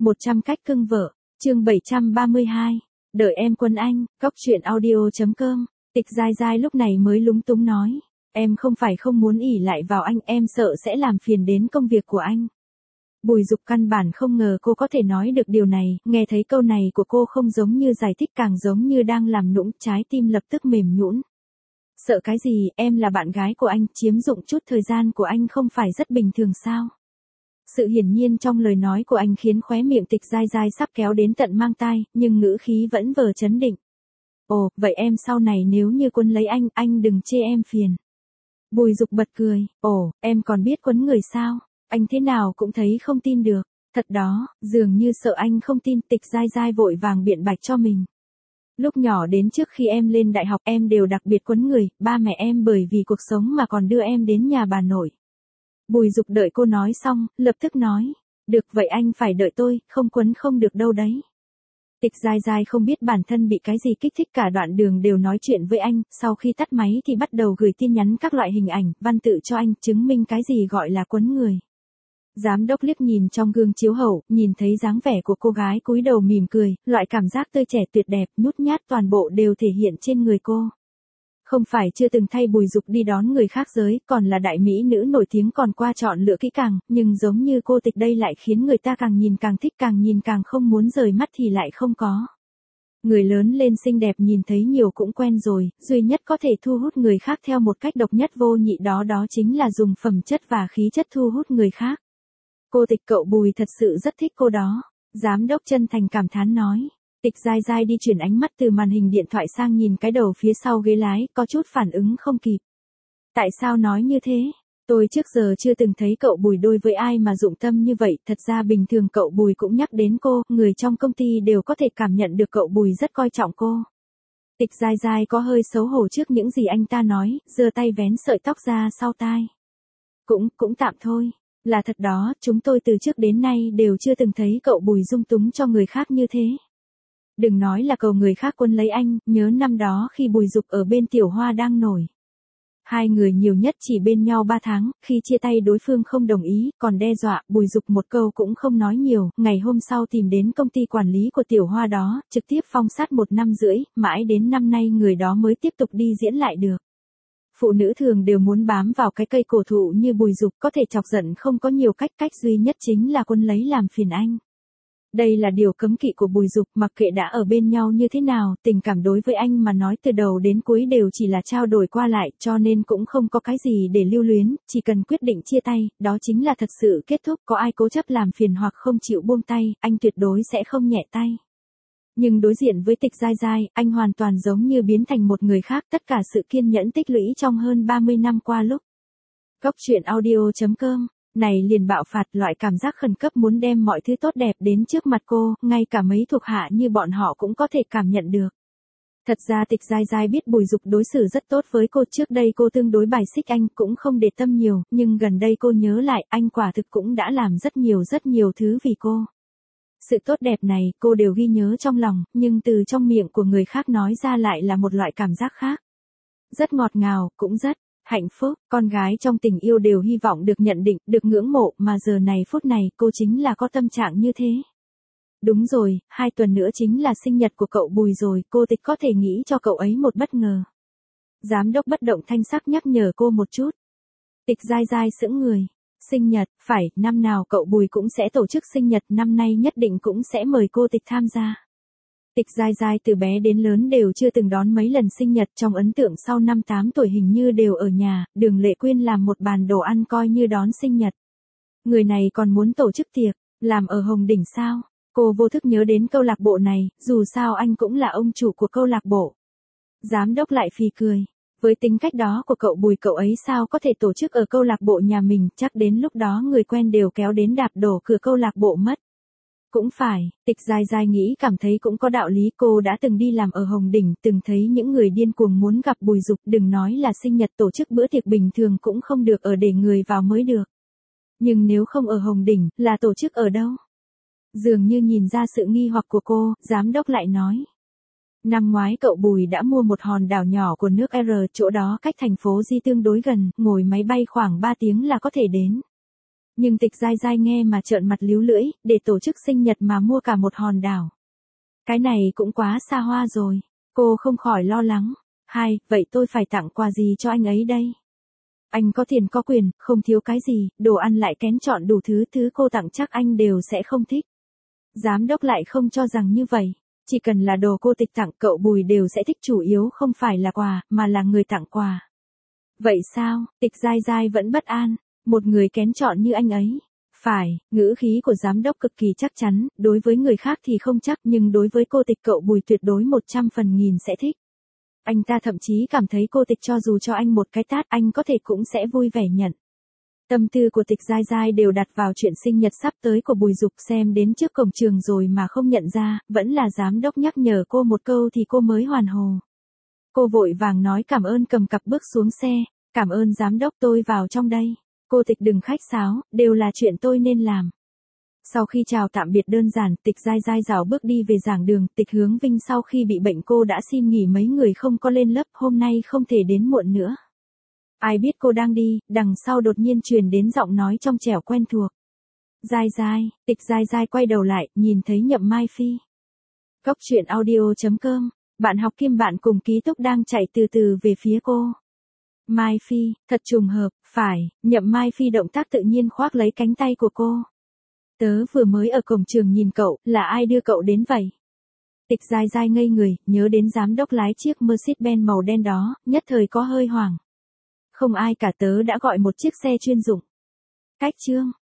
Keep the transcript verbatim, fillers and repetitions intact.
một trăm cách cưng vợ, chương bảy trăm ba mươi hai, đợi em Quân Anh, góc truyện audio.com, Tịch Giai Giai lúc này mới lúng túng nói, em không phải không muốn ỷ lại vào anh, em sợ sẽ làm phiền đến công việc của anh. Bùi Dục căn bản không ngờ cô có thể nói được điều này, nghe thấy câu này của cô không giống như giải thích càng giống như đang làm nũng, trái tim lập tức mềm nhũn. Sợ cái gì, em là bạn gái của anh, chiếm dụng chút thời gian của anh không phải rất bình thường sao? Sự hiển nhiên trong lời nói của anh khiến khóe miệng Tịch Giai Giai sắp kéo đến tận mang tai, nhưng ngữ khí vẫn vờ trấn định. Ồ, vậy em sau này nếu như Quân lấy anh, anh đừng chê em phiền. Bùi Dục bật cười, ồ, em còn biết quấn người sao? Anh thế nào cũng thấy không tin được. Thật đó, dường như sợ anh không tin. Tịch Giai Giai vội vàng biện bạch cho mình. Lúc nhỏ đến trước khi em lên đại học em đều đặc biệt quấn người, ba mẹ em bởi vì cuộc sống mà còn đưa em đến nhà bà nội. Bùi Dục đợi cô nói xong, lập tức nói, được vậy anh phải đợi tôi, không quấn không được đâu đấy. Tịch Giai Giai không biết bản thân bị cái gì kích thích, cả đoạn đường đều nói chuyện với anh, sau khi tắt máy thì bắt đầu gửi tin nhắn các loại hình ảnh, văn tự cho anh, chứng minh cái gì gọi là quấn người. Giám đốc liếc nhìn trong gương chiếu hậu, nhìn thấy dáng vẻ của cô gái cúi đầu mỉm cười, loại cảm giác tươi trẻ tuyệt đẹp, nhút nhát toàn bộ đều thể hiện trên người cô. Không phải chưa từng thay Bùi Dục đi đón người khác giới, còn là đại mỹ nữ nổi tiếng còn qua chọn lựa kỹ càng, nhưng giống như cô Tịch đây lại khiến người ta càng nhìn càng thích, càng nhìn càng không muốn rời mắt thì lại không có. Người lớn lên xinh đẹp nhìn thấy nhiều cũng quen rồi, duy nhất có thể thu hút người khác theo một cách độc nhất vô nhị đó đó chính là dùng phẩm chất và khí chất thu hút người khác. Cô Tịch cậu Bùi thật sự rất thích cô đó. Giám đốc chân thành cảm thán nói. Tịch Giai Giai đi chuyển ánh mắt từ màn hình điện thoại sang nhìn cái đầu phía sau ghế lái, có chút phản ứng không kịp. Tại sao nói như thế? Tôi trước giờ chưa từng thấy cậu Bùi đối với ai mà dụng tâm như vậy, thật ra bình thường cậu Bùi cũng nhắc đến cô, người trong công ty đều có thể cảm nhận được cậu Bùi rất coi trọng cô. Tịch Giai Giai có hơi xấu hổ trước những gì anh ta nói, giơ tay vén sợi tóc ra sau tai. Cũng, cũng tạm thôi. Là thật đó, chúng tôi từ trước đến nay đều chưa từng thấy cậu Bùi dung túng cho người khác như thế. Đừng nói là cầu người khác quân lấy anh, nhớ năm đó khi Bùi Dục ở bên Tiểu Hoa đang nổi. Hai người nhiều nhất chỉ bên nhau ba tháng, khi chia tay đối phương không đồng ý, còn đe dọa, Bùi Dục một câu cũng không nói nhiều, ngày hôm sau tìm đến công ty quản lý của Tiểu Hoa đó, trực tiếp phong sát một năm rưỡi, mãi đến năm nay người đó mới tiếp tục đi diễn lại được. Phụ nữ thường đều muốn bám vào cái cây cổ thụ như Bùi Dục, có thể chọc giận không có nhiều cách, cách duy nhất chính là quân lấy làm phiền anh. Đây là điều cấm kỵ của Bùi Dục, mặc kệ đã ở bên nhau như thế nào, tình cảm đối với anh mà nói từ đầu đến cuối đều chỉ là trao đổi qua lại, cho nên cũng không có cái gì để lưu luyến, chỉ cần quyết định chia tay, đó chính là thật sự kết thúc, có ai cố chấp làm phiền hoặc không chịu buông tay, anh tuyệt đối sẽ không nhẹ tay. Nhưng đối diện với Tịch Giai Giai, anh hoàn toàn giống như biến thành một người khác, tất cả sự kiên nhẫn tích lũy trong hơn ba mươi năm qua lúc. Góc truyện audio.com, này liền bạo phạt, loại cảm giác khẩn cấp muốn đem mọi thứ tốt đẹp đến trước mặt cô, ngay cả mấy thuộc hạ như bọn họ cũng có thể cảm nhận được. Thật ra Tịch Giai Giai biết Bùi Dục đối xử rất tốt với cô, trước đây cô tương đối bài xích anh, cũng không để tâm nhiều, nhưng gần đây cô nhớ lại, anh quả thực cũng đã làm rất nhiều rất nhiều thứ vì cô. Sự tốt đẹp này, cô đều ghi nhớ trong lòng, nhưng từ trong miệng của người khác nói ra lại là một loại cảm giác khác. Rất ngọt ngào, cũng rất hạnh phúc, con gái trong tình yêu đều hy vọng được nhận định, được ngưỡng mộ, mà giờ này phút này, cô chính là có tâm trạng như thế. Đúng rồi, hai tuần nữa chính là sinh nhật của cậu Bùi rồi, cô Tịch có thể nghĩ cho cậu ấy một bất ngờ. Giám đốc bất động thanh sắc nhắc nhở cô một chút. Tịch Giai Giai sững người. Sinh nhật, phải, năm nào cậu Bùi cũng sẽ tổ chức sinh nhật, năm nay nhất định cũng sẽ mời cô Tịch tham gia. Tịch Giai Giai từ bé đến lớn đều chưa từng đón mấy lần sinh nhật, trong ấn tượng sau năm tám tuổi hình như đều ở nhà, Đường Lệ Quyên làm một bàn đồ ăn coi như đón sinh nhật. Người này còn muốn tổ chức tiệc, làm ở Hồng Đỉnh sao? Cô vô thức nhớ đến câu lạc bộ này, dù sao anh cũng là ông chủ của câu lạc bộ. Giám đốc lại phì cười. Với tính cách đó của cậu Bùi, cậu ấy sao có thể tổ chức ở câu lạc bộ nhà mình, chắc đến lúc đó người quen đều kéo đến đạp đổ cửa câu lạc bộ mất. Cũng phải, Tịch Giai Giai nghĩ cảm thấy cũng có đạo lý, cô đã từng đi làm ở Hồng Đỉnh, từng thấy những người điên cuồng muốn gặp Bùi Dục, đừng nói là sinh nhật, tổ chức bữa tiệc bình thường cũng không được ở để người vào mới được. Nhưng nếu không ở Hồng Đỉnh, là tổ chức ở đâu? Dường như nhìn ra sự nghi hoặc của cô, giám đốc lại nói. Năm ngoái cậu Bùi đã mua một hòn đảo nhỏ của nước R, chỗ đó cách thành phố Di tương đối gần, ngồi máy bay khoảng ba tiếng là có thể đến. Nhưng Tịch Giai Giai nghe mà trợn mặt líu lưỡi, để tổ chức sinh nhật mà mua cả một hòn đảo. Cái này cũng quá xa hoa rồi. Cô không khỏi lo lắng. Hai, vậy tôi phải tặng quà gì cho anh ấy đây? Anh có tiền có quyền, không thiếu cái gì, đồ ăn lại kén chọn đủ thứ, thứ cô tặng chắc anh đều sẽ không thích. Giám đốc lại không cho rằng như vậy. Chỉ cần là đồ cô Tịch tặng cậu Bùi đều sẽ thích, chủ yếu không phải là quà, mà là người tặng quà. Vậy sao? Tịch Giai Giai vẫn bất an. Một người kén chọn như anh ấy. Phải, ngữ khí của giám đốc cực kỳ chắc chắn, đối với người khác thì không chắc, nhưng đối với cô Tịch cậu Bùi tuyệt đối một trăm phần nghìn sẽ thích. Anh ta thậm chí cảm thấy cô Tịch cho dù cho anh một cái tát anh có thể cũng sẽ vui vẻ nhận. Tâm tư của Tịch Giai Giai đều đặt vào chuyện sinh nhật sắp tới của Bùi Dục, xem đến trước cổng trường rồi mà không nhận ra, vẫn là giám đốc nhắc nhở cô một câu thì cô mới hoàn hồn. Cô vội vàng nói cảm ơn, cầm cặp bước xuống xe. Cảm ơn giám đốc, tôi vào trong đây. Cô Tịch đừng khách sáo, đều là chuyện tôi nên làm. Sau khi chào tạm biệt đơn giản, Tịch Giai Giai rảo bước đi về giảng đường. Tịch Hướng Vinh sau khi bị bệnh cô đã xin nghỉ mấy người không có lên lớp, hôm nay không thể đến muộn nữa. Ai biết cô đang đi, đằng sau đột nhiên truyền đến giọng nói trong trẻo quen thuộc. Giai Giai, Tịch Giai Giai quay đầu lại, nhìn thấy Nhậm Mai Phi. Cốc truyện audio chấm com, bạn học kiêm bạn cùng ký túc đang chạy từ từ về phía cô. Mai Phi, thật trùng hợp, phải, Nhậm Mai Phi động tác tự nhiên khoác lấy cánh tay của cô. Tớ vừa mới ở cổng trường nhìn cậu, là ai đưa cậu đến vậy? Tịch Giai Giai ngây người, nhớ đến giám đốc lái chiếc Mercedes-Benz màu đen đó, nhất thời có hơi hoảng. Không ai cả, tớ đã gọi một chiếc xe chuyên dụng. Cách chương.